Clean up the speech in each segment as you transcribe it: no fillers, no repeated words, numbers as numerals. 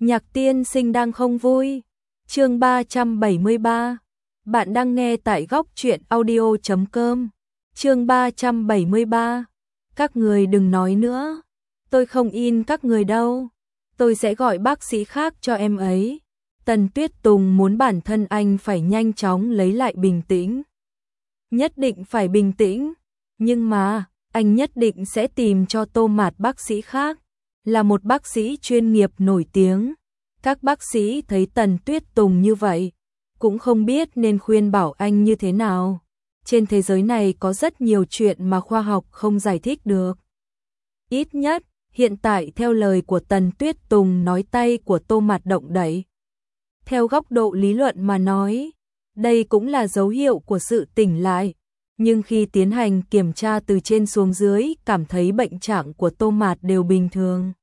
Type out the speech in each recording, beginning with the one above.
Nhạc tiên sinh đang không vui. Chương 373. Bạn đang nghe tại góc truyện audio.com. Chương 373. Các người đừng nói nữa. Tôi không in các người đâu. Tôi sẽ gọi bác sĩ khác cho em ấy. Tần Tuyết Tùng muốn bản thân anh phải nhanh chóng lấy lại bình tĩnh. Nhất định phải bình tĩnh. Nhưng mà, anh nhất định sẽ tìm cho Tô Mạt bác sĩ khác. Là một bác sĩ chuyên nghiệp nổi tiếng. Các bác sĩ thấy Tần Tuyết Tùng như vậy, cũng không biết nên khuyên bảo anh như thế nào. Trên thế giới này có rất nhiều chuyện mà khoa học không giải thích được. Ít nhất, hiện tại theo lời của Tần Tuyết Tùng nói tay của Tô Mạt động đậy. Theo góc độ lý luận mà nói, đây cũng là dấu hiệu của sự tỉnh lại. Nhưng khi tiến hành kiểm tra từ trên xuống dưới, cảm thấy bệnh trạng của Tô Mạt đều bình thường.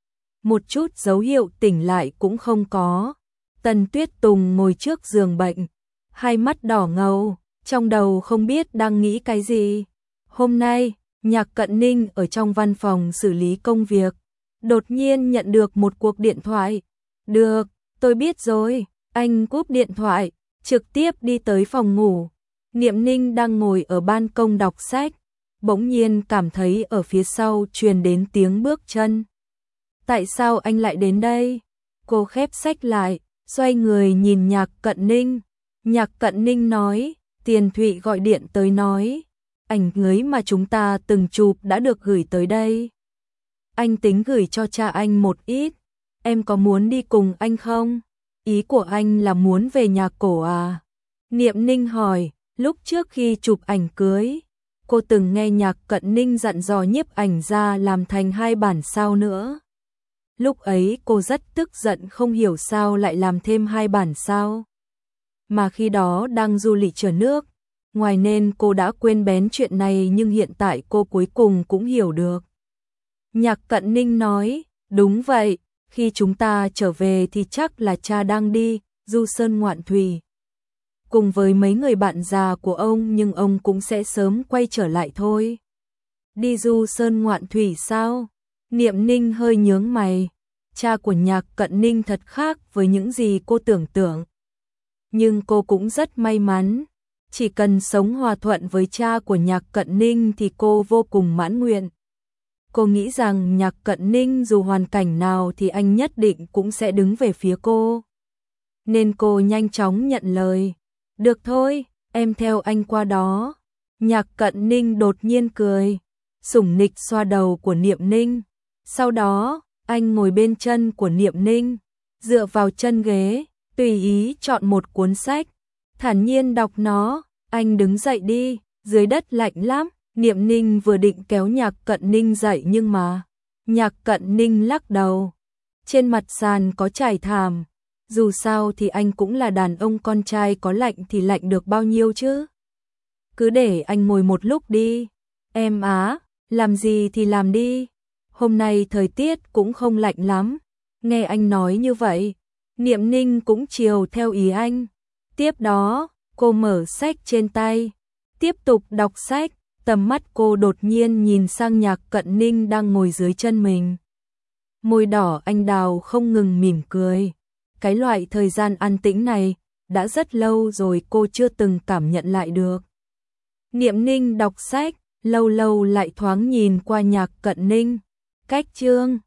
Một chút dấu hiệu tỉnh lại cũng không có. Tần Tuyết Tùng ngồi trước giường bệnh, hai mắt đỏ ngầu, trong đầu không biết đang nghĩ cái gì. Hôm nay, Nhạc Cận Ninh ở trong văn phòng xử lý công việc, đột nhiên nhận được một cuộc điện thoại. Được, tôi biết rồi, anh cúp điện thoại, trực tiếp đi tới phòng ngủ. Niệm Ninh đang ngồi ở ban công đọc sách, bỗng nhiên cảm thấy ở phía sau truyền đến tiếng bước chân. Tại sao anh lại đến đây? Cô khép sách lại, xoay người nhìn Nhạc Cận Ninh. Nhạc Cận Ninh nói, Tiền Thụy gọi điện tới nói, ảnh cưới mà chúng ta từng chụp đã được gửi tới đây. Anh tính gửi cho cha anh một ít, em có muốn đi cùng anh không? Ý của anh là muốn về nhà cổ à? Niệm Ninh hỏi, lúc trước khi chụp ảnh cưới, cô từng nghe Nhạc Cận Ninh dặn dò nhiếp ảnh ra làm thành 2 bản sao nữa. Lúc ấy cô rất tức giận không hiểu sao lại làm thêm 2 bản sao. Mà khi đó đang du lịch chờ nước, ngoài nên cô đã quên bén chuyện này, nhưng hiện tại cô cuối cùng cũng hiểu được. Nhạc Cận Ninh nói, đúng vậy, khi chúng ta trở về thì chắc là cha đang đi du sơn ngoạn thủy cùng với mấy người bạn già của ông, nhưng ông cũng sẽ sớm quay trở lại thôi. Đi du sơn ngoạn thủy sao? Niệm Ninh hơi nhướng mày. Cha của Nhạc Cận Ninh thật khác với những gì cô tưởng tượng. Nhưng cô cũng rất may mắn. Chỉ cần sống hòa thuận với cha của Nhạc Cận Ninh thì cô vô cùng mãn nguyện. Cô nghĩ rằng Nhạc Cận Ninh dù hoàn cảnh nào thì anh nhất định cũng sẽ đứng về phía cô. Nên cô nhanh chóng nhận lời. Được thôi, em theo anh qua đó. Nhạc Cận Ninh đột nhiên cười, sủng nịch xoa đầu của Niệm Ninh. Sau đó, anh ngồi bên chân của Niệm Ninh, dựa vào chân ghế, tùy ý chọn một cuốn sách, thản nhiên đọc nó. Anh đứng dậy đi, dưới đất lạnh lắm. Niệm Ninh vừa định kéo Nhạc Cận Ninh dậy nhưng mà Nhạc Cận Ninh lắc đầu. Trên mặt sàn có trải thảm, dù sao thì anh cũng là đàn ông con trai, có lạnh thì lạnh được bao nhiêu chứ. Cứ để anh ngồi một lúc đi. Em á, làm gì thì làm đi. Hôm nay thời tiết cũng không lạnh lắm. Nghe anh nói như vậy, Niệm Ninh cũng chiều theo ý anh. Tiếp đó, cô mở sách trên tay, tiếp tục đọc sách. Tầm mắt cô đột nhiên nhìn sang Nhạc Cận Ninh đang ngồi dưới chân mình. Môi đỏ anh đào không ngừng mỉm cười. Cái loại thời gian an tĩnh này, đã rất lâu rồi cô chưa từng cảm nhận lại được. Niệm Ninh đọc sách, lâu lâu lại thoáng nhìn qua Nhạc Cận Ninh. Cách chương